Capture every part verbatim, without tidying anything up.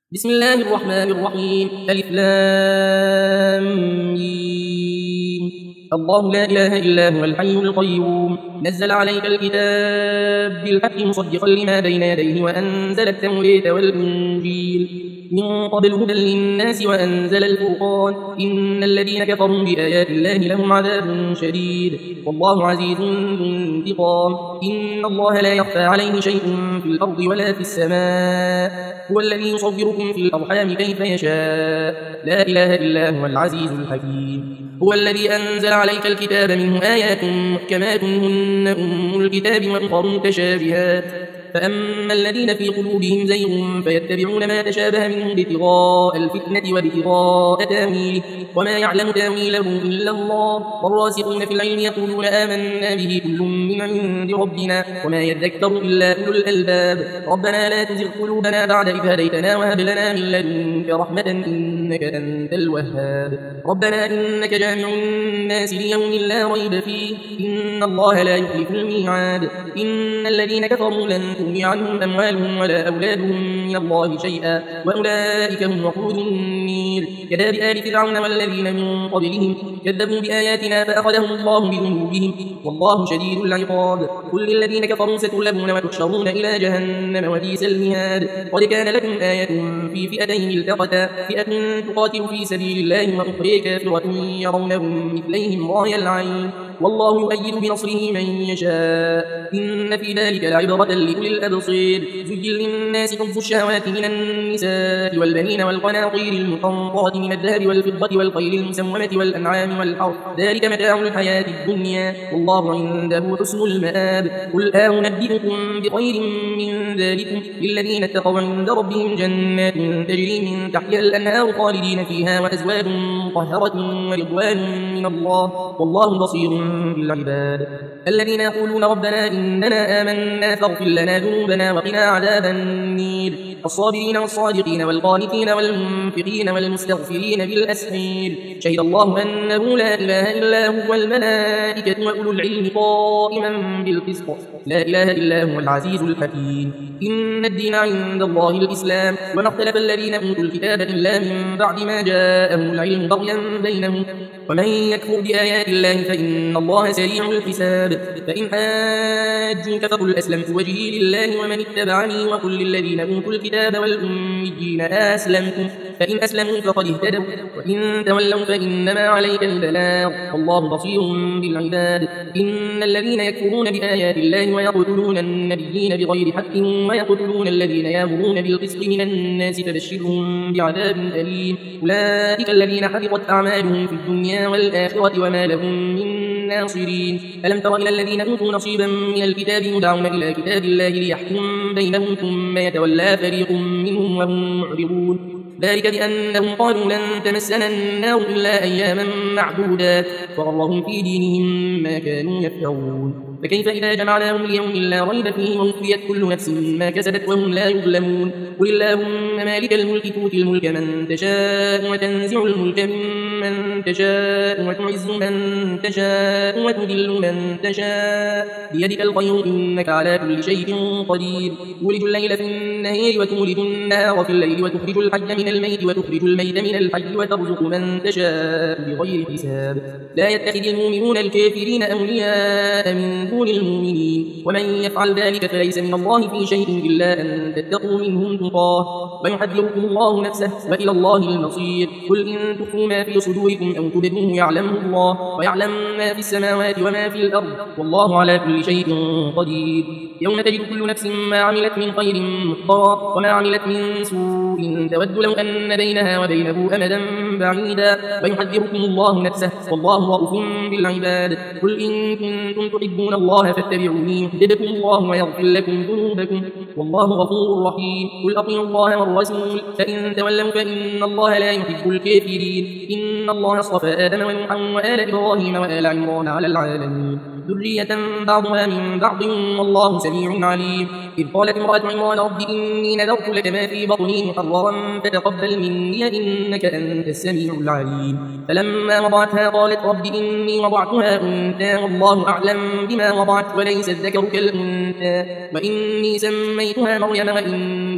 بسم الله الرحمن الرحيم. ألف لام ميم. الله لا إله إلا هو الحي القيوم. نزل عليك الكتاب بالحق مصدقا لما بين يديه وأنزل التوراة والإنجيل من قبل هدى للناس وأنزل الفرقان. إن الذين كفروا بآيات الله لهم عذاب شديد والله عزيز ذو انتقام. إن الله لا يخفى عليه شيء في الأرض ولا في السماء. هو الذي يصوركم في الأرحام كيف يشاء. لا إله إلا هو العزيز الحكيم. هو الذي أنزل عليك الكتاب منه آيات محكمات هن أم الكتاب وأخر متشابهات فأما الذين في قلوبهم زيغ فيتبعون ما تشابه منه ابتغاء الفتنة وابتغاء تاويله وما يعلم تاويله إلا الله والراسخون في العلم يقولون آمنا به كل من عند ربنا وما يذكر إلا أولو الألباب. ربنا لا تزغ قلوبنا بعد إذ هديتنا وهب لنا من لدنك رحمة إنك أنت الوهاب. ربنا إنك جامع الناس ليوم لا ريب فيه إن الله لا يخلف الميعاد. إن الذين كفروا لن تغني عنهم أموالهم ولا أولادهم من الله شيئا وأولئك هم وقود النير. كداب آل فرعون والذين من قبلهم كذبوا بآياتنا فأخذهم الله بذنوبهم والله شديد العقاب. قل للذين كفروا ستغلبون وتحشرون إلى جهنم وبئس المهاد. قد كان لكم آية في فئتين التقتا فئة تقاتل في سبيل الله وأخرى كافرة يرونهم مثليهم رأي العين والله يؤيد بنصره من يشاء. إن في ذلك لعبرة لأولي الأبصير. زين للناس حب الشهوات من النساء والبنين والقناطير المقنطرة من الذهب والفضة والخيل المسومة والأنعام والحرث ذلك متاع الحياة الدنيا والله عنده حسن المآب. قل أنبئكم بخير من ذلكم للذين اتقوا عند ربهم جنات تجري من تحتها الأنهار خالدين فيها وأزواج مطهرة ورضوان من الله والله بصير بالعباد. الذين يقولون ربنا إننا آمنا فاغفر لنا ذنوبنا وقنا عذاب النير. الصابرين والصادقين والقانتين والمنفقين والمستغفرين بالأسحير. شهد الله أنه لا إله إلا هو والملائكة وأولو العلم قائما بالقسط لا إله إلا هو العزيز الحكيم. إن الدين عند الله الإسلام وما اختلف الذين أوتوا الكتاب إلا من بعد ما جاءهم العلم بغيا بينهم ومن يكفر بآيات الله فإن الله سريع الحساب. فإن حاجوك فقل أسلمت وجهي لله ومن اتبعني وقل للذين أوتوا الكتاب والأميين أسلمتم فإن أسلموا فقد اهتدوا وإن تولوا فإنما عليك البلاغ والله بصير بالعباد. إن الذين يكفرون بآيات الله ويقتلون النبيين بغير حق ويقتلون الذين يأمرون بالقسط من الناس فبشرهم بعذاب أليم. أولئك الذين حبطت أعمالهم في الدنيا والآخرة وما لهم من ناصرين. ألم تر إلى الذين أوتوا نصيبا من الكتاب يدعون إلى كتاب الله ليحكم بينهم ثم يتولى فريق منهم وهم معرضون. ذلك بأنهم قالوا لن تمسنا النار إلا أياما معدودات وغرهم في دينهم ما كانوا يفترون. فكيف إذا جمعناهم ليوم لا ريب فيه ووفيت كل نفس ما كسبت وهم لا يظلمون. قل اللهم مالك الملك تؤتي الملك من تشاء وتنزع الملك ممن تشاء وتعز من تشاء وتذل من تشاء بيدك الخير إنك على كل شيء قدير. تولج الليل في النهار وتولج النهار في الليل وتخرج الحي من الميت وتخرج الميت من الحي وترزق من تشاء بغير حساب. لا يتخذ المؤمنون الكافرين أولياء من دون المؤمنين ومن يفعل ذلك فليس من الله في شيء إلا أن تتقوا منهم تقاه ويحذركم الله نفسه وإلى الله المصير. قل إن تخفوا ما في صدوركم أو تبدوه يعلمه الله ويعلم ما في السماوات وما في الأرض والله على كل شيء قدير. يوم تجد كل نفس ما عملت من خير محضرا وما عملت من سوء تود لو أن بينها وبينه أمدا بعيدا ويحذركم الله نفسه والله رؤوف بالعباد. قل إن كنتم تحبون الله فاتبعوني يحببكم الله ويغفر لكم ذنوبكم والله غفور رحيم. قل أطيعوا الله والرسول فإن تولوا فإن الله لا يحب الكافرين. إن الله اصطفى آدم ونوحا وآل إبراهيم وآل عمران على العالمين ذرية بعضها من بعض والله سميع عليم. إذ قالت امرأة عمران رب إني نذرت لك ما في بطني محررا فتقبل مني إنك أنت السميع العليم. فلما وضعتها قالت رب إني وضعتها أنثى والله أعلم بما وضعت وليس الذكر كالأنثى وإني سميتها مريم وإني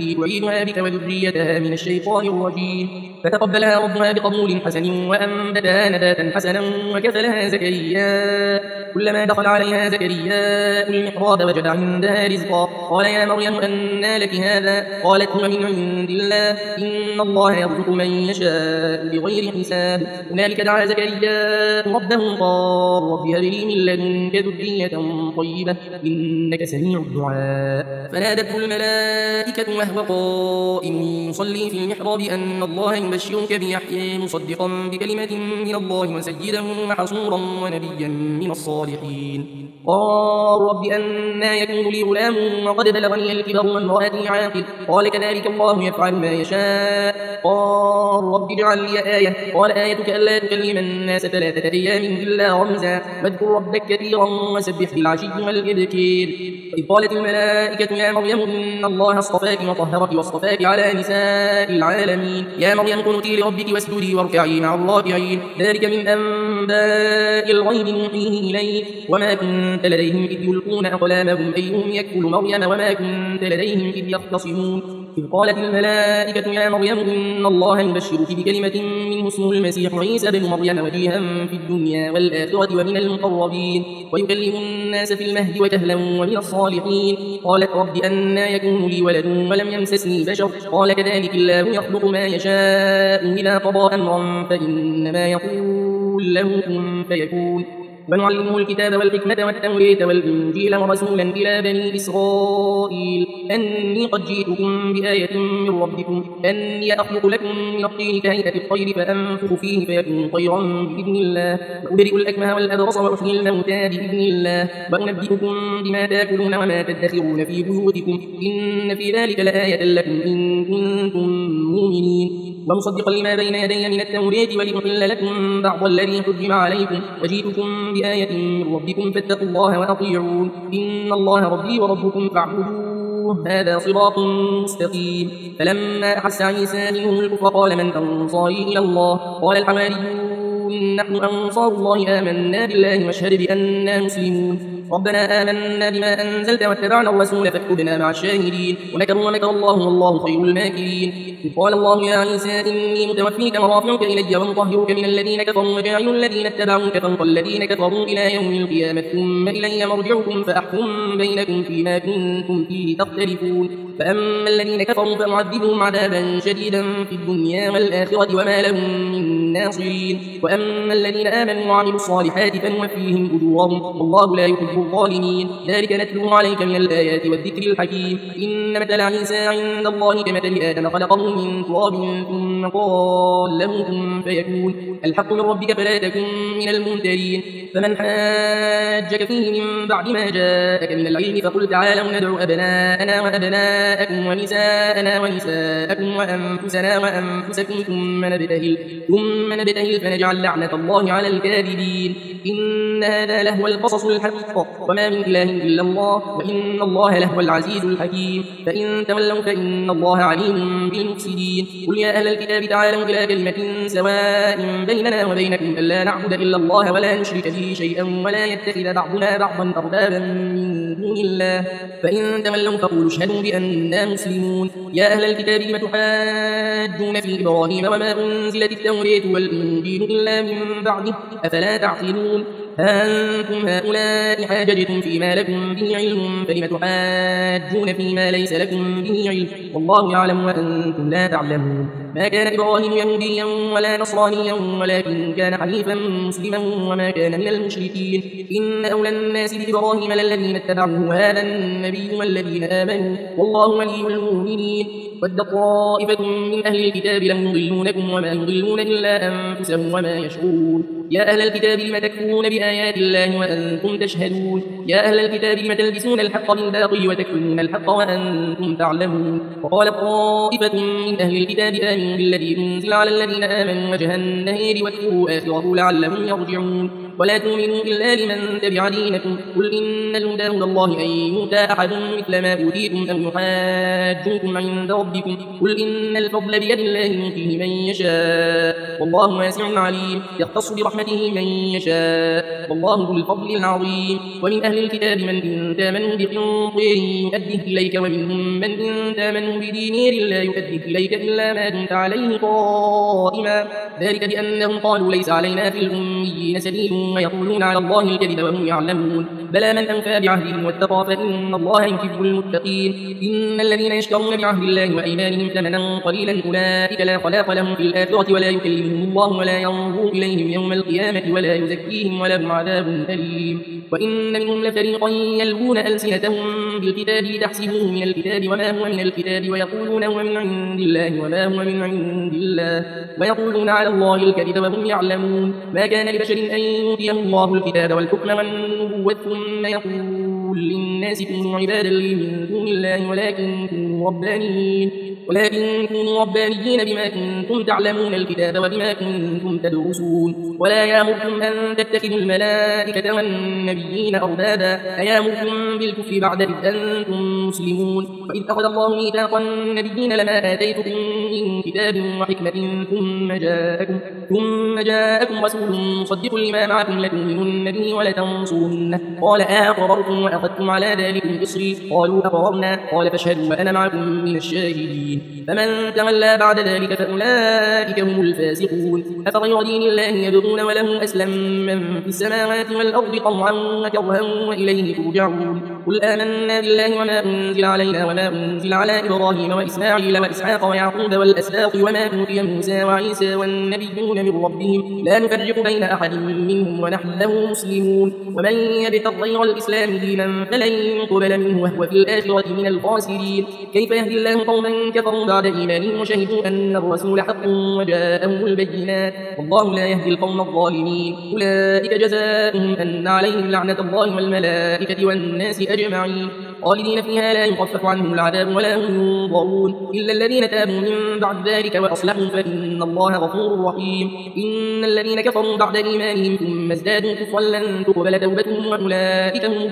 عندي تعيدها بك وذريتها من الشيطان الرجيم. فتقبلها ربها بقبول حسن وأنبتها نباتا حسنا وكفلها زكريا. كلما دخل عليها زكريا المحراب وجد عندها رزقا. قال يا مريم أنى لك هذا؟ قالت هو من عند الله إن الله يرزق من يشاء بغير حساب. هنالك دعا زكريا ربه قال رب هب لي من لدنك ذرية طيبة إنك سميع الدعاء. فنادته الملائكة وهو قائم يصلي في المحراب أن الله يبشرك بيحيى مصدقا بكلمة من الله وسيدا وحصورا ونبيا من الصالحين. قال رب أنى يكون لي غلام وقد بلغني الكبر وامرأتي عاقر؟ قال كذلك الله يفعل ما يشاء. قال رب اجعل لي آية. قال آيتك ألا تكلم الناس ثلاثة أيام إلا رمزا واذكر ربك كثيرا وسبح بالعشي والإبكار. إذ قالت الملائكة يا مريم إن الله اصطفاك وطهرك واصطفاك على نساء العالمين. يا مريم قنتي لربك واسجدي واركعي مع الراكعين. ذلك من أنباء الغيب نوحيه إليك وما كنت لديهم إذ يلقون أقلامهم أيهم يكفل مريم وما كنت لديهم إذ يختصمون. إذ قالت الملائكة يا مريم إن الله يبشرك بكلمة منه اسمه المسيح عيسى بن مريم وجيها في الدنيا والآخرة ومن المقربين ويكلم الناس في المهد وكهلا ومن الصالحين. قالت رب أنى يكون لي ولد ولم يمسسني بشر؟ قال كذلك الله يخلق ما يشاء إذا قضى أمرا فإنما يقول له كن فيكون. ونعلمه الكتاب والحكمة والتوراة والإنجيل ورسولا إلى بني إسرائيل أني قد جئتكم بآية من ربكم أني أخلق لكم من الطين كهيئة الطير فأنفخ فيه فيكون طيرا بإذن الله وأبرئ الأكمه والأبرص وأحيي الموتى بإذن الله وأنبئكم بما تأكلون وما تدخرون في بيوتكم إن في ذلك لآية لكم إن كنتم مؤمنين. ومصدقا لما بين يدي من التوراة ولأحل لكم بعض الذي حرم عليكم وجئتكم بآية من ربكم فاتقوا الله وأطيعون إن الله ربي وربكم فاعبدوه هذا صراط مستقيم. فلما أحس عيسى منهم الكفر قال من أنصاري إلى الله؟ قال الحواريون نحن أنصار الله آمنا بالله واشهد بأننا مسلمون. ربنا آمنا بما أنزلت واتبعنا الرسول فاكتبنا مع الشاهدين. ومكروا ومكر الله والله خير الماكرين. إذ قال الله يا عيسى إني متوفيك ورافعك إلي ومطهرك من الذين كفروا وجاعل الذين اتبعوك فوق الذين كفروا إلى يوم القيامة ثم إلي مرجعكم فأحكم بينكم فيما كنتم فيه تختلفون. فأما الذين كفروا فأعذبهم عذابا شديدا في الدنيا والآخرة وما لهم من ناصرين. وأما الذين آمنوا وعملوا الصالحات فنوفيهم أجورهم والله لا يحب الظالمين. ذلك نتلوه عليك من الآيات والذكر الحكيم. إن مثل عيسى عند الله كمثل آدم خلقه من تراب ثم قال له كن فيكون. الحق من ربك فلا تكن من الممترين. فمن حاجك فيه من بعد ما جاءك من العلم فقل تعالوا ندعو أبناءنا وأبناءكم ونساءنا ونساءكم وأنفسنا وأنفسكم ثم نبتهل ثم نبتهل فنجعل لعنة الله على الكاذبين. إن هذا لهو القصص الحق وما من إله إلا الله وإن الله لهو العزيز الحكيم. فإن تولوا فإن الله عليم بالمفسدين. قل يا أهل الكتاب تعالوا إلى كلمة سواء بيننا وبينكم ألا نعبد إلا الله ولا نشرك به شيئا ولا يتخذ بعضنا بعضا أربابا من دون الله فإن تولوا فقولوا اشهدوا بأننا مسلمون. يا أهل الكتاب لم تحاجون في إبراهيم وما أنزلت التوراة والإنجيل إلا من بعده أفلا تعقلون. أنتم هؤلاء حاججتم فيما لكم به علم فلم تحاجون فيما ليس لكم به علم والله يعلم وأنتم لا تعلمون. ما كان إبراهيم يهوديا ولا نصرانيا ولكن كان حنيفا مسلما وما كان من المشركين. إن أولى الناس بإبراهيم للذين اتبعوه هذا النبي والذين آمنوا والله ولي المؤمنين. ود طائفة من أهل الكتاب لم يضلونكم وما يضلون إلا أنفسهم وما يشعرون. يا أهل الكتاب لم تكفرون بآيات الله وأنتم تشهدون. يا أهل الكتاب لم تلبسون الحق بالباطل وتكتمون الحق وأنتم تعلمون. وقال طائفة من أهل الكتاب آمنوا بالذي أنزل على الذين آمنوا وجه النهار واكفروا آخره لعلهم يرجعون. ولا تؤمنوا إلا لمن تبع دينكم قل إن الهدى هدى الله أن يؤتى أحد مثل ما أوتيتم أو يحاجوكم عند ربكم قل إن الفضل بيد الله يؤتيه من يشاء والله واسع عليم يختص برحمته من يشاء والله ذو الفضل العظيم ومن أهل الكتاب من إن تامنوا بقنطير يؤديه إليك ومنهم من إن تامنوا بدينير لا يؤديه إليك إلا ما دمت عليه قائما ذلك بأنهم قالوا ليس علينا في الأميين سبيل ويقولون على الله الكذب وهم يعلمون بلى من أوفى بعهده واتقى فإن الله يحب المتقين إن الذين يشترون بعهد الله وأيمانهم ثمنا قليلا أولئك لا خلاق لهم في الآخرة ولا يكلمهم الله ولا ينظر إليهم يوم القيامة ولا يزكيهم ولهم عذاب أليم وإن منهم لفريقا يلوون ألسنتهم بالكتاب لتحسبوه من الكتاب وما هو من الكتاب ويقولون هو من عند الله وما هو من عند الله ويقولون على الله الكذب وهم يعلمون ما كان لبشر أن يؤتيه الله الكتاب والحكم والنبوة ثم يقول للناس كونوا عبادا لي من دون الله ولكن كونوا ربانيين ولكن كونوا ربانيين بما كنتم تعلمون الكتاب وبما كنتم تدرسون ولا يأمركم أن تتخذوا الملائكة والنبيين أربابا أيامركم بالكفر بعد إذ أنتم مسلمون وإذ أخذ الله ميثاق النبيين لما آتيتكم من كتاب وحكمة ثم جاءكم ثم جاءكم رسول مصدق لما معكم لتؤمنن به ولتنصرنه قال أأقررتم وأخذتم على ذلكم إصري قالوا أقررنا قال فاشهدوا وأنا معكم من الشاهدين فمن تولى بعد ذلك فأولئك هم الفاسقون أفغير دين الله يبغون وله أسلم من في السماوات والأرض طوعا وكرها وإليه ترجعون قل آمنا بالله وما أنزل علينا وما أنزل على إبراهيم وإسماعيل وإسحاق ويعقوب والأسباط وما أوتي موسى وعيسى والنبيون من ربهم لا نفرق بين أحد منهم ونحن له مسلمون ومن يبتغ غير الإسلام دينا فلن يقبل منه وهو في الآخرة من الخاسرين كيف يهدي الله قوما كفروا بعد إيمانهم وشهدوا أن الرسول حق وجاءهم البينات والله لا يهدي القوم الظالمين أولئك جزاؤهم أن عليهم لعنة الله والملائكة والناس أجمعين خالدين فيها لا يخفف عنهم العذاب ولا هم ينظرون إلا الذين تابوا من بعد ذلك وأصلحوا فإن الله غفور رحيم إن الذين كفروا بعد إيمانهم ثم ازدادوا كفرا لن تقبل توبتهم وأولئك هم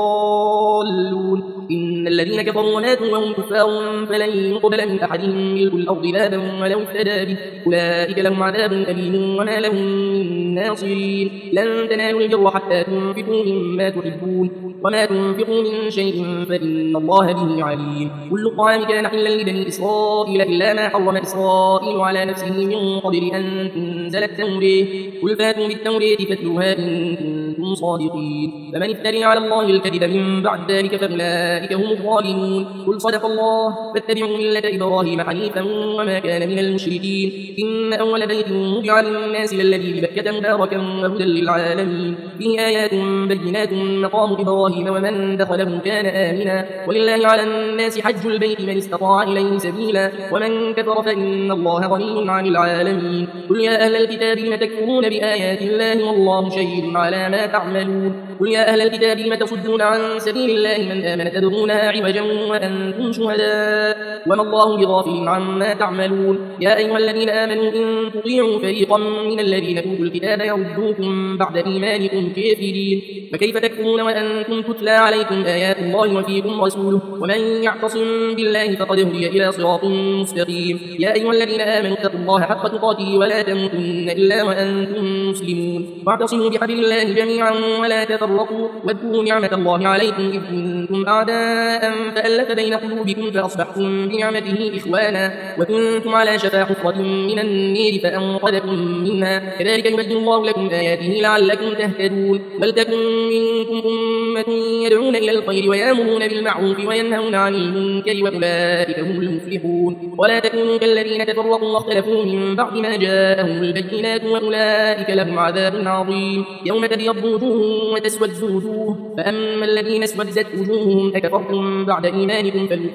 الضالون إن الذين كفروا وماتوا وهم كفار فلن يقبل من أحدهم ملك الأرض ذهبا ولو افتدى به أولئك لهم عذاب أليم وما لهم من ناصرين لن تنالوا البر حتى تنفقوا مما تحبون وما تنفقوا من شيء فإن الله به عليم كل الطعام كان حلا لبني إسرائيل إلا ما حرم إسرائيل على نفسه من قبل أن تنزل التوراة قل فاتوا بالتوراة فاتلوها إن كنتم صادقين فمن افتري على الله الكذب من بعد ذلك فأولئك هم الظالمون قل صدق الله فاتبعوا ملة إبراهيم حنيفا وما كان من المشركين إن أول بيت وضع للناس للذي ببكة مباركا وهدى للعالمين فيه آيات بينات مقام إبراهيم ومن دخله كان آمنا ولله على الناس حج البيت من استطاع إليه سبيلا ومن كفر فإن الله غني عن العالمين قل يا أهل الكتاب لم تكفرون بآيات الله والله شهيد على ما تعملون قل يا أهل الكتاب لم تصدون عن سبيل الله من آمن تبغونها عوجا وأنتم شهداء وما الله بغافل عما تعملون يا أيها الذين آمنوا إن تطيعوا فريقا من الذين أوتوا الكتاب يردوكم بعد إيمانكم كافرين فكيف تكفرون وأنتم تتلى عليكم آيات الله وفيكم رسوله ومن يعتصم بالله فقد هدي إلى صراط مستقيم يا أيها الذين آمنوا اتقوا الله حق تقاته ولا تموتن إلا وأنتم مسلمون واعتصموا بحبل الله جميعا ولا تفرقوا واذكروا نعمة الله عليكم إذ كنتم أعداء فألف بين قلوبكم فأصبحتم بنعمته إخوانا وكنتم على شفا حفرة من النير فأنقذكم منها كذلك يبين الله لكم آياته لعلكم تهتدون ولتكن منكم أمة يدعون إلى الخير ويأمرون بالمعروف وينهون عن المنكر وأولئك هم المفلحون ولا تكونوا كالذين تفرقوا واختلفوا من بعد ما جاءهم البينات وأولئك لهم عذاب عظيم يوم تبيض وجوه وتسود وجوه فأما الذين اسودت وجوههم أكفرتم بعد إيمانكم فذوقوا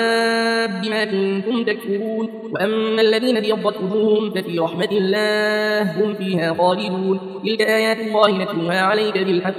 العذاب بما كنتم تكفرون وأما الذين ابيضت وجوههم ففي رحمة الله هم فيها خالدون تلك آيات الله نتلوها عليك بالحق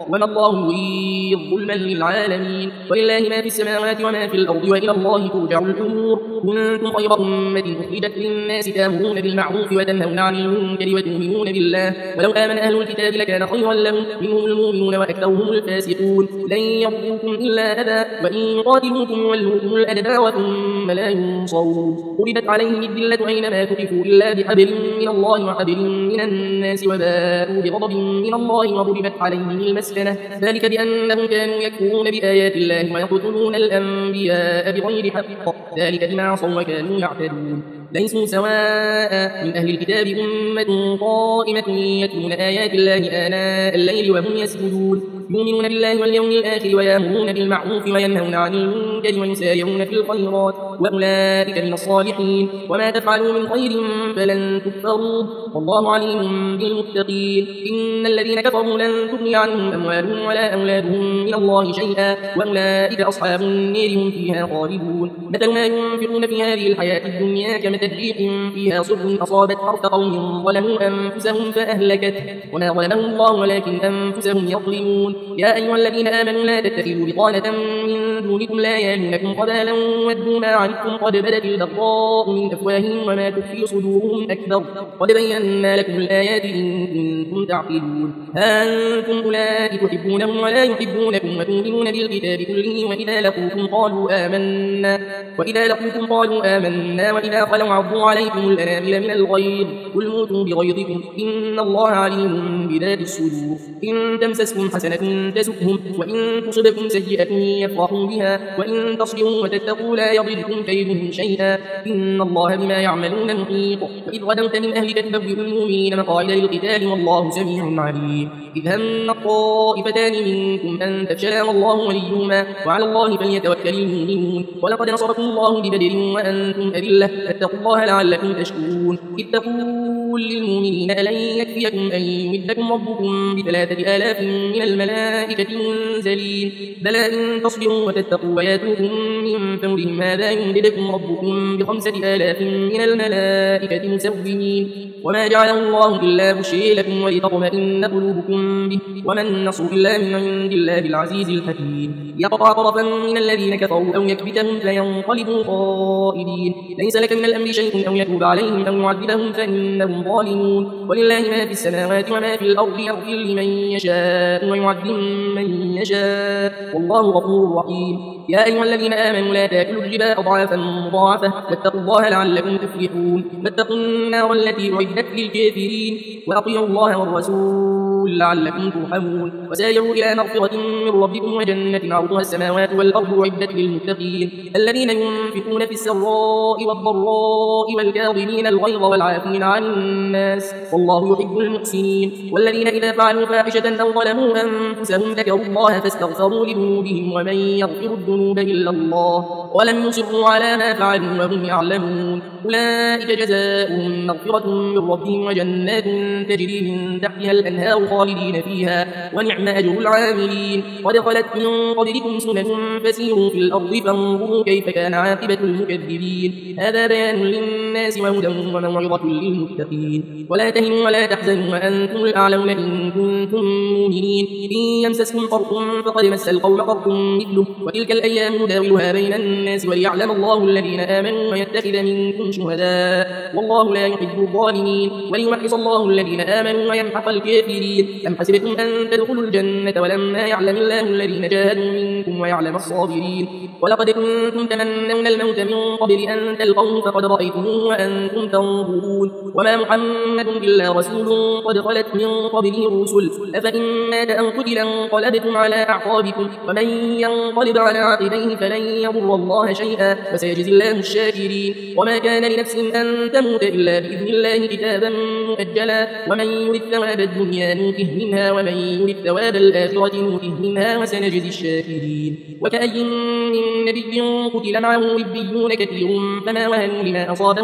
وما الله يريد ظلما للعالمين ولله ما في السماوات وما في الأرض وإلى الله ترجع الأمور كنتم خير أمة أخرجت للناس تأمرون بالمعروف وتنهون عن المنكر وتؤمنون بالله ولو آمن أهل الكتاب لكان خيرا لهم منهم المؤمنون وأكثرهم الفاسقون لن يضروكم إلا أذى وإن يقاتلوكم يولوكم الأدبار ثم لا ينصرون ضربت عليهم الذلة أينما تقفوا إلا بحبل من الله وحبل من الناس وباءوا بغضب من الله وضربت عليهم المسكنة ذلك بأنهم كانوا يكفرون بآيات الله ويقتلون الأنبياء بغير حق ذلك بما عصوا وكانوا يعتدون ليسوا سواء من أهل الكتاب أمة قائمة يتلون آيات الله آناء الليل وهم يسجدون يؤمنون بالله واليوم الآخر ويأمرون بالمعروف وينهون عن المنكر ويسارعون في الخيرات وأولئك من الصالحين وما تفعلوا من خير فلن تكفروه والله عليم بالمتقين إن الذين كفروا لن تغني عنهم أموالهم ولا أولادهم من الله شيئا وأولئك أصحاب النار هم فيها خالدون مثل ما ينفقون في هذه الحياة الدنيا كمثل ريح فيها صر أصابت حرث قوم ظلموا أنفسهم فأهلكته وما ظلمهم الله ولكن أنفسهم يظلمون يا أيها الذين آمنوا لا تتخذوا بطانة من دونكم لا يالونكم خبالا ودوا ما عنتم قد بدت البغضاء من أفواههم وما تخفي صدورهم أكبر قد بينا لكم الآيات إن كنتم تعقلون ها أنتم أولئك تحبونهم ولا يحبونكم وتؤمنون بالكتاب كله وإذا لقوكم قالوا آمنا وإذا لقوكم قالوا آمنا وإذا خلوا عضوا عليكم الأنامل من الغيظ قل موتوا بغيظكم إن الله عليم بذات الصدور إن تمسسكم حسنة تسؤهم وإن تصبكم سيئة يفرحوا بها وإن تصبروا وتتقوا لا يضركم كيدهم شيئا إن الله بما يعملون محيط وإذ غدوت من أهلك تبوئ المؤمنين مقاعد للقتال والله سميع عليم إذ هم الطائفتان منكم أن تفشلا والله وليهما وعلى الله فليتوكل المؤمنون ولقد نصركم الله ببدر وأنتم أذلة فاتقوا الله لعلكم تشكرون إذ تقول للمؤمنين ألن يكفيكم أن يمدكم ربكم بثلاثة آلاف من الملائكة منزلين بلى إن تصبروا وتتقوا وياتوكم من فورهم هذا يمددكم ربكم بخمسة آلاف من الملائكة مسومين وما جعله الله إلا بشرى لكم ولتطمئن قلوبكم به وما النصر إلا من عند الله العزيز الحكيم يقطع طرفا من الذين كفروا أو يكبتهم فينقلبوا خائبين ليس لك من الأمر شيء أو يتوب عليهم أو يعذبهم فإنهم ظالمون ولله ما في السماوات وما في الأرض يغفر لمن يشاء ويعذب من يشاء والله غفور رحيم يا أيها الذين آمنوا لا تأكلوا الربا أضعافا مضاعفة واتقوا الله لعلكم تفلحون واتقوا النار التي أعدت للكافرين وأطيعوا الله والرسول لعلكم ترحمون وسارعوا إلى مغفرة من ربكم وجنة عرضها السماوات والأرض أعدت للمتقين الذين ينفقون في السراء والضراء والكاظمين الغيظ والعافين عن الناس والله يحب المحسنين والذين إذا فعلوا فاحشة أو ظلموا أنفسهم ذكروا الله فاستغفروا لذنوبهم ومن يغفر الذنوب إلا الله ولم يصروا على ما فعلوا وهم يعلمون أولئك جزاؤهم مغفرة من ربهم وجنات تجري من تحتها الأنهار خالدين فيها ونعم أجر العاملين قد خلت من قبلكم سنن فسيروا في الأرض فانظروا كيف كان عاقبة المكذبين هذا بيان للناس وهدى وموعظة للمتقين ولا تهنوا ولا تحزنوا وأنتم الأعلون إن كنتم مؤمنين إن يمسسكم قرح فقد مس القوم قرح مثله وتلك الأيام نداولها بين الناس وليعلم الله الذين آمنوا ويتخذ منكم شهداء والله لا يحب الظالمين وليمحص الله الذين آمنوا ويمحق الكافرين أم حسبتم أن تدخلوا الجنة ولما يعلم الله الذين جاهدوا منكم ويعلم الصابرين ولقد كنتم تمنون الموت من قبل أن تلقوه فقد رأيتموه وأنتم تنظرون وما محمد إلا رسول قد خلت من قبله الرسل أفإن مات أو قتل انقلبتم على أعقابكم ومن ينقلب على عقبيه فلن يضر الله شيئا وسيجزي الله الشاكرين وما كان لنفس أن تموت إلا بإذن الله كتابا مؤجلا ومن يرد ثواب الدنيا نوته منها ومن يرد ثواب الآخرة نوته منها وسنجزي الشاكرين وكأي من نبي قتل معه ربيون كثير فما وهنوا لما أصابهم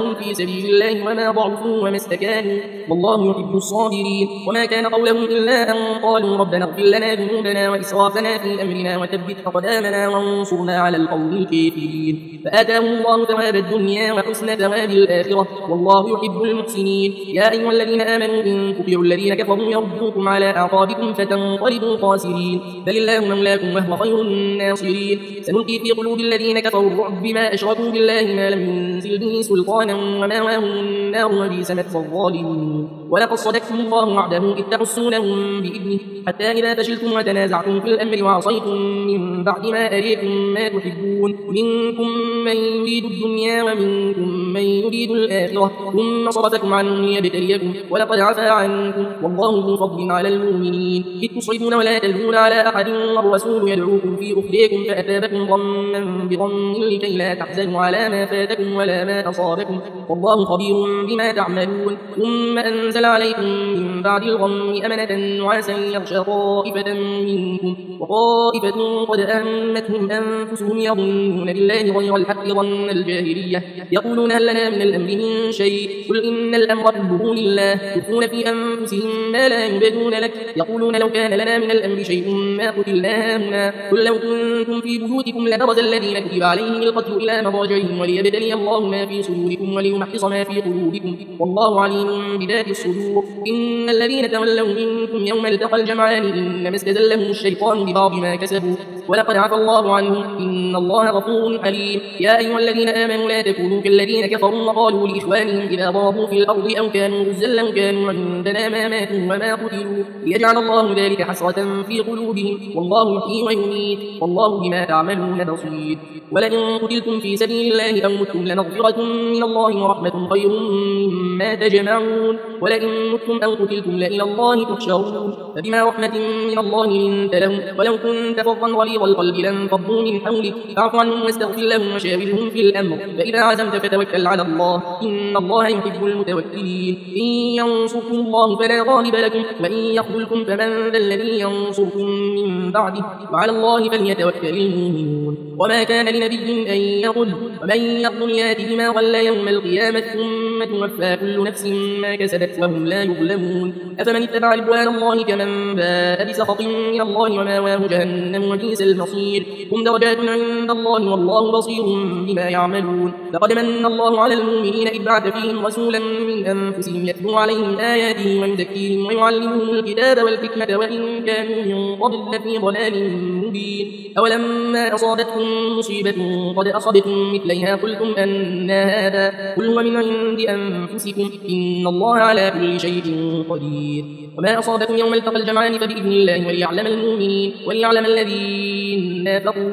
قاتلناهم في سبيل الله وما ضعفوا وما استكانوا والله يحب الصابرين وما كان قولهم إلا أن قالوا ربنا اغفر لنا ذنوبنا وإسرافنا في أمرنا وثبت أقدامنا وانصرنا على القوم الكافرين فآتاهم الله ثواب الدنيا وحسن ثواب الآخرة والله يحب المحسنين يا أيها الذين آمنوا إن تطيعوا الذين كفروا يردوكم على أعقابكم فتنقلبوا خاسرين بل الله مولاكم وهو خير الناصرين سنلقي في قلوب الذين كفروا الرعب بما أشركوا بالله ما لم ينزل به سلطانا ومأواهم النار وبئس مثوى الظالمين ولقد صدقكم الله وعده إذ تحسونهم بإذنه حتى إذا فشلتم وتنازعتم في الأمر وعصيتم من بعد ما أريكم ما تحبون منكم من يريد الدنيا ومنكم من يريد الآخرة ثم صرفكم عنهم ليبتليكم ولقد عفا عنكم والله ذو فضل على المؤمنين إذ تصعدون ولا تلوون على أحد والرسول يدعوكم في أخريكم فأثابكم غما بغم لكي لا تحزنوا على ما فاتكم ولا ما أصابكم والله خبير بما تعملون ثم أنزل عليكم من بعد الغم أمنة نعاسا يغشى طائفة منكم وطائفة قد أهمتهم أنفسهم يظنون بالله غير الحق ظن الجاهلية يقولون هل لنا من الأمر من شيء قل إن الأمر كله لله يخفون في أنفسهم ما لا يبدون لك يقولون لو كان لنا من الأمر شيء ما قتلنا هنا قل لو كنتم في بيوتكم لبرز الذين كتب عليهم القتل إلى مضاجعهم وليبتلي الله ما في صدوركم وليمحص ما في قلوبكم والله عليم بذات الصدور إن الذين تولوا منكم يوم التقى الجمعان إنما استزلهم الشيطان ببعض ما كسبوا ولقد عفى الله عنهم إن الله غفور حليم يا أيها الذين آمنوا لا تكونوا كالذين كفروا وقالوا لإخوانهم إذا ضربوا في الأرض أو كانوا غزا لو كانوا عندنا ما ماتوا وما قتلوا ليجعل الله ذلك حسرة في قلوبهم والله يحيي ويميت والله بما تعملون بصير ولئن قتلتم في سبيل الله أو متم لمغفرة من الله ورحمة خير مما تجمعون ولئن متم أو قتلتم لإلى الله تحشرون فبما رحمة من الله لنت لهم ولو كنت فظا غليظ القلب لانفضوا من حولك فاعف عنهم واستغفر لهم وشاورهم في الأمر فإذا عزمت فتوكل على الله إن الله يحب المتوكلين إن ينصركم الله فلا غالب لكم وإن يخذلكم فمن ذا الذي ينصركم من بعده وعلى الله فليتوكل المؤمنون وما كان لنبي أن يغل ومن يغل يأت بما غل يوم القيامة ثم توفى كل نفس ما كسبت وهم لا يظلمون أفمن اتبع رضوان الله كمن باء بسخط من الله وماواه جهنم وبئس المصير هم درجات عند الله والله بصير بما يعملون لقد من الله على المؤمنين إذ بعث فيهم رسولا من أنفسهم يتلو عليهم آياته ويزكيهم ويعلمهم الكتاب والحكمة وإن كانوا من قبل لفي ضلال مبين أولما أصابتكم مصيبة قد أصبتم مثليها قلتم أن هذا قل هو من عند أنفسكم إن الله على كل شيء قدير وما أصابكم يوم التقى الجمعان فبإذن الله وليعلم المؤمنين وليعلم الذين نافقوا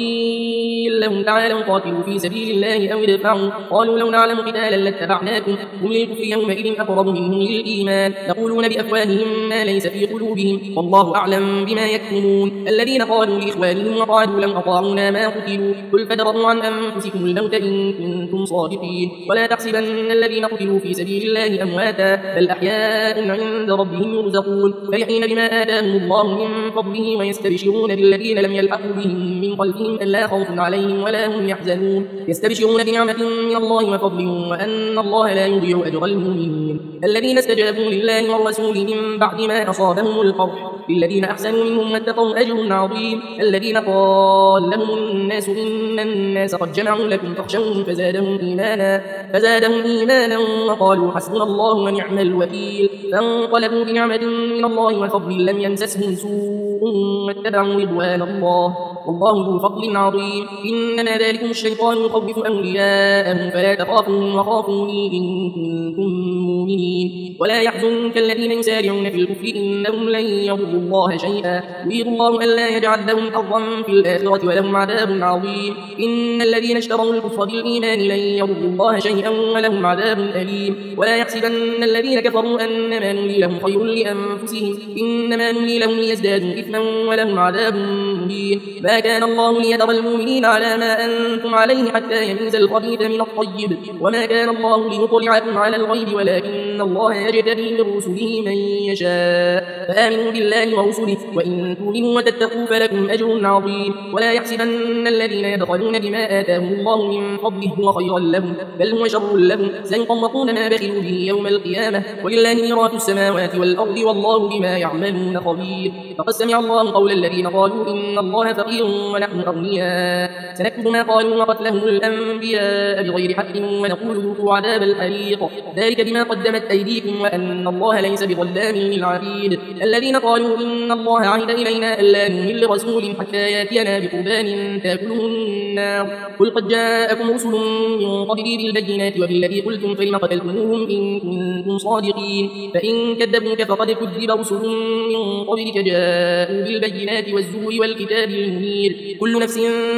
فقيل لهم تعالوا قاتلوا في سبيل الله أو ادفعوا قالوا لو نعلم قتالا لاتبعناكم هم للكفر يومئذ أقرب منهم للإيمان يقولون بأفواههم ما ليس في قلوبهم والله أعلم بما يكتمون الذين قالوا لإخوانهم وقعدوا لو أطاعونا ما قتلوا قل فادرءوا عن أنفسكم الموت إن كنتم صادقين ولا تحسبن الذين قتلوا في سبيل الله أمواتا بل أحياء عند ربهم يرزقون فرحين بما آتاهم الله من فضله ويستبشرون بالذين لم يلحقوا بهم من خلفهم ألا خوف عليهم ولا هم يحزنون يستبشرون بنعمة من الله وفضل وأن الله لا يضيع أجر المؤمنين الذين استجابوا لله والرسول من بعد ما أصابهم القرح للذين أحسنوا منهم واتقوا أجر عظيم الذين قال لهم الناس إن الناس قد جمعوا لكم فاخشوهم فزادهم إيمانا فزادهم إيمانا وقالوا حسبنا الله ونعم الوكيل فانقلبوا بنعمة من الله وفضل لم يمسسهم سوء واتبعوا رضوان الله والله ذو فضل عظيم إنما ذلكم الشيطان يخوف أولياءه فلا تخافوهم وخافوني إن كنتم مؤمنين ولا يحزنك الذين يسارعون في الكفر إنهم لن يضروا الله شيئا يريد الله ألا يجعل لهم حظا في الآخرة ولهم عذاب عظيم إن الذين اشتروا الكفر بالإيمان لن يضروا الله شيئا ولهم عذاب أليم ولا يحسبن الذين كفروا أنما نملي لهم خير لأنفسهم إنما نملي لهم ليزدادوا إثما ولهم عذاب مبين ما كان الله ليذر المؤمنين على ما أنتم عليه حتى يميز الخبيث من الطيب وما كان الله ليطلعكم على الغيب ولكن الله يجتبي من رسله من يشاء فآمنوا بالله ورسله وإن تؤمنوا وتتقوا فلكم أجر عظيم ولا يحسبن الذين يبخلون بما آتاهم الله من فضله هو خيرا لهم بل هو شر لهم سيطوقون ما بخلوا به يوم القيامة ولله ميراث السماوات والأرض والله بما يعملون خبير فقد سمع الله قول الذين قالوا إن الله فقير ونحن أغنياء سنكتب ما قالوا وقتلهم الأنبياء بغير حق ونقول ذوقوا عذاب الحريق ذلك بما قدمت أيديكم وأن الله ليس بظلام للعبيد الذين قالوا إن الله عهد إلينا ألا نؤمن لرسول حتى يأتينا بقربان تأكله النار قل قد جاءكم رسل من قبلي بالبينات وبالذي قلتم فلم قتلتموهم إن كنتم صادقين فإن كذبوك فقد كذب رسل من قبلك جاءوا بالبينات والزور والكتاب المنير كل نفس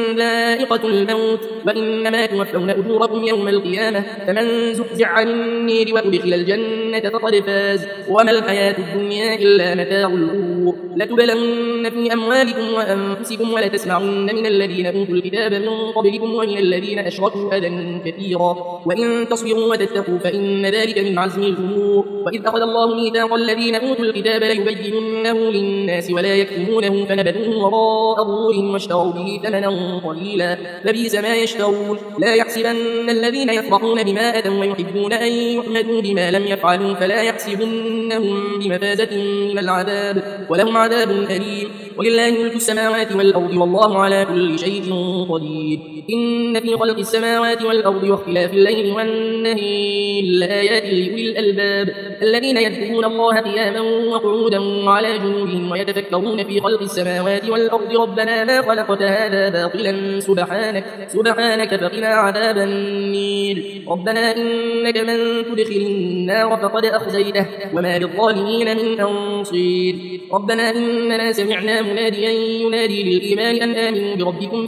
ذائقة الموت وإنما توفون أجوركم يوم القيامة فمن زحزح عن النير وأدخل الجنة فقد فاز وما الحياة الدنيا إلا متاع الغرور لتبلون في أموالكم وأنفسكم ولتسمعن من الذين أوتوا الكتاب من قبلكم ومن الذين أشركوا أذى كثيرا وإن تصبروا وتتقوا فإن ذلك من عزم الأمور وإذ أخذ الله ميثاق الذين أوتوا الكتاب ليبيننه للناس ولا يكتمونه فنبذوه وراء ظهورهم واشتروا به ثمنا قليلا فبئس ما يشترون لا يحسبن الذين يفرحون بما أتوا ويحبون أن يحمدوا بما لم يفعلوا فلا يحسبنهم بمفازة من العذاب ولهم عذاب أليم ولله ملك السماوات والأرض والله على كل شيء قدير إن في خلق السماوات والأرض واختلاف الليل والنهار لآيات لأولي الألباب الذين يذكرون الله قياما وقعودا وعلى جنوبهم ويتفكرون في خلق السماوات والأرض ربنا ما خلقت هذا باطلا سبحانك سبحانك فقنا عذاب النير ربنا إنك من تدخل النار فقد أخزيته وما للظالمين من أنصير ربنا إننا سمعنا مناديا ينادي للإيمان أن آمنوا بربكم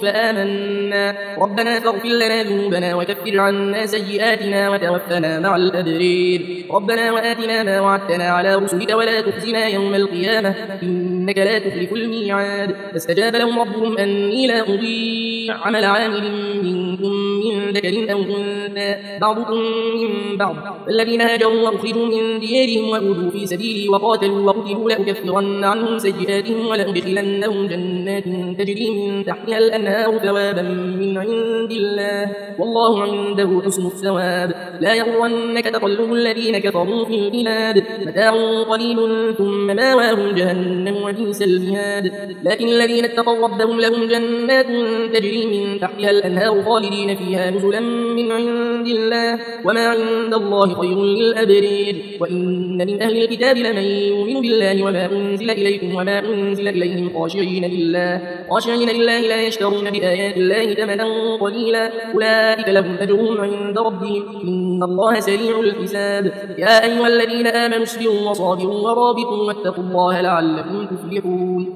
فآمنا ربنا فاغفر لنا ذنوبنا وكفر عنا سيئاتنا وتوفنا مع الأبرير ربنا وآتنا ما وعدتنا على رسلك ولا تخزنا يوم القيامة إنك لا تخلف الميعاد فاستجاب لهم ربهم أني لا أضيع عمل عامل منكم من ذكر أو أنثى بعضكم من بعض الذين هاجروا وأخرجوا من ديارهم وأوذوا في سبيلي وقاتلوا وقتلوا لأكفرن عنهم سيئاتهم ولأدخلنهم جنات تجري من تحتها الأنهار ثوابا من عند الله والله عنده حسن الثواب لا يغرنك تقلب الذين كفروا في البلاد متاع قليل ثم ماواهم جهنم وبئس المهاد لكن الذين اتقوا ربهم لهم جنات تجري من تحتها الأنهار خالدين فيها نزلا من عند الله وما عند الله خير للأبرير وإن من أهل الكتاب لمن يؤمن بالله وما أنزل إليكم وما أنزل إليهم خاشعين لله خاشعين لله لا يشترون بآيات الله ثمنا قليلا أولئك لهم أجرهم عند ربهم إن الله سريع الحساب يا أيها الذين آمنوا اصبروا وصابروا ورابطوا واتقوا الله لعلكم تفلحون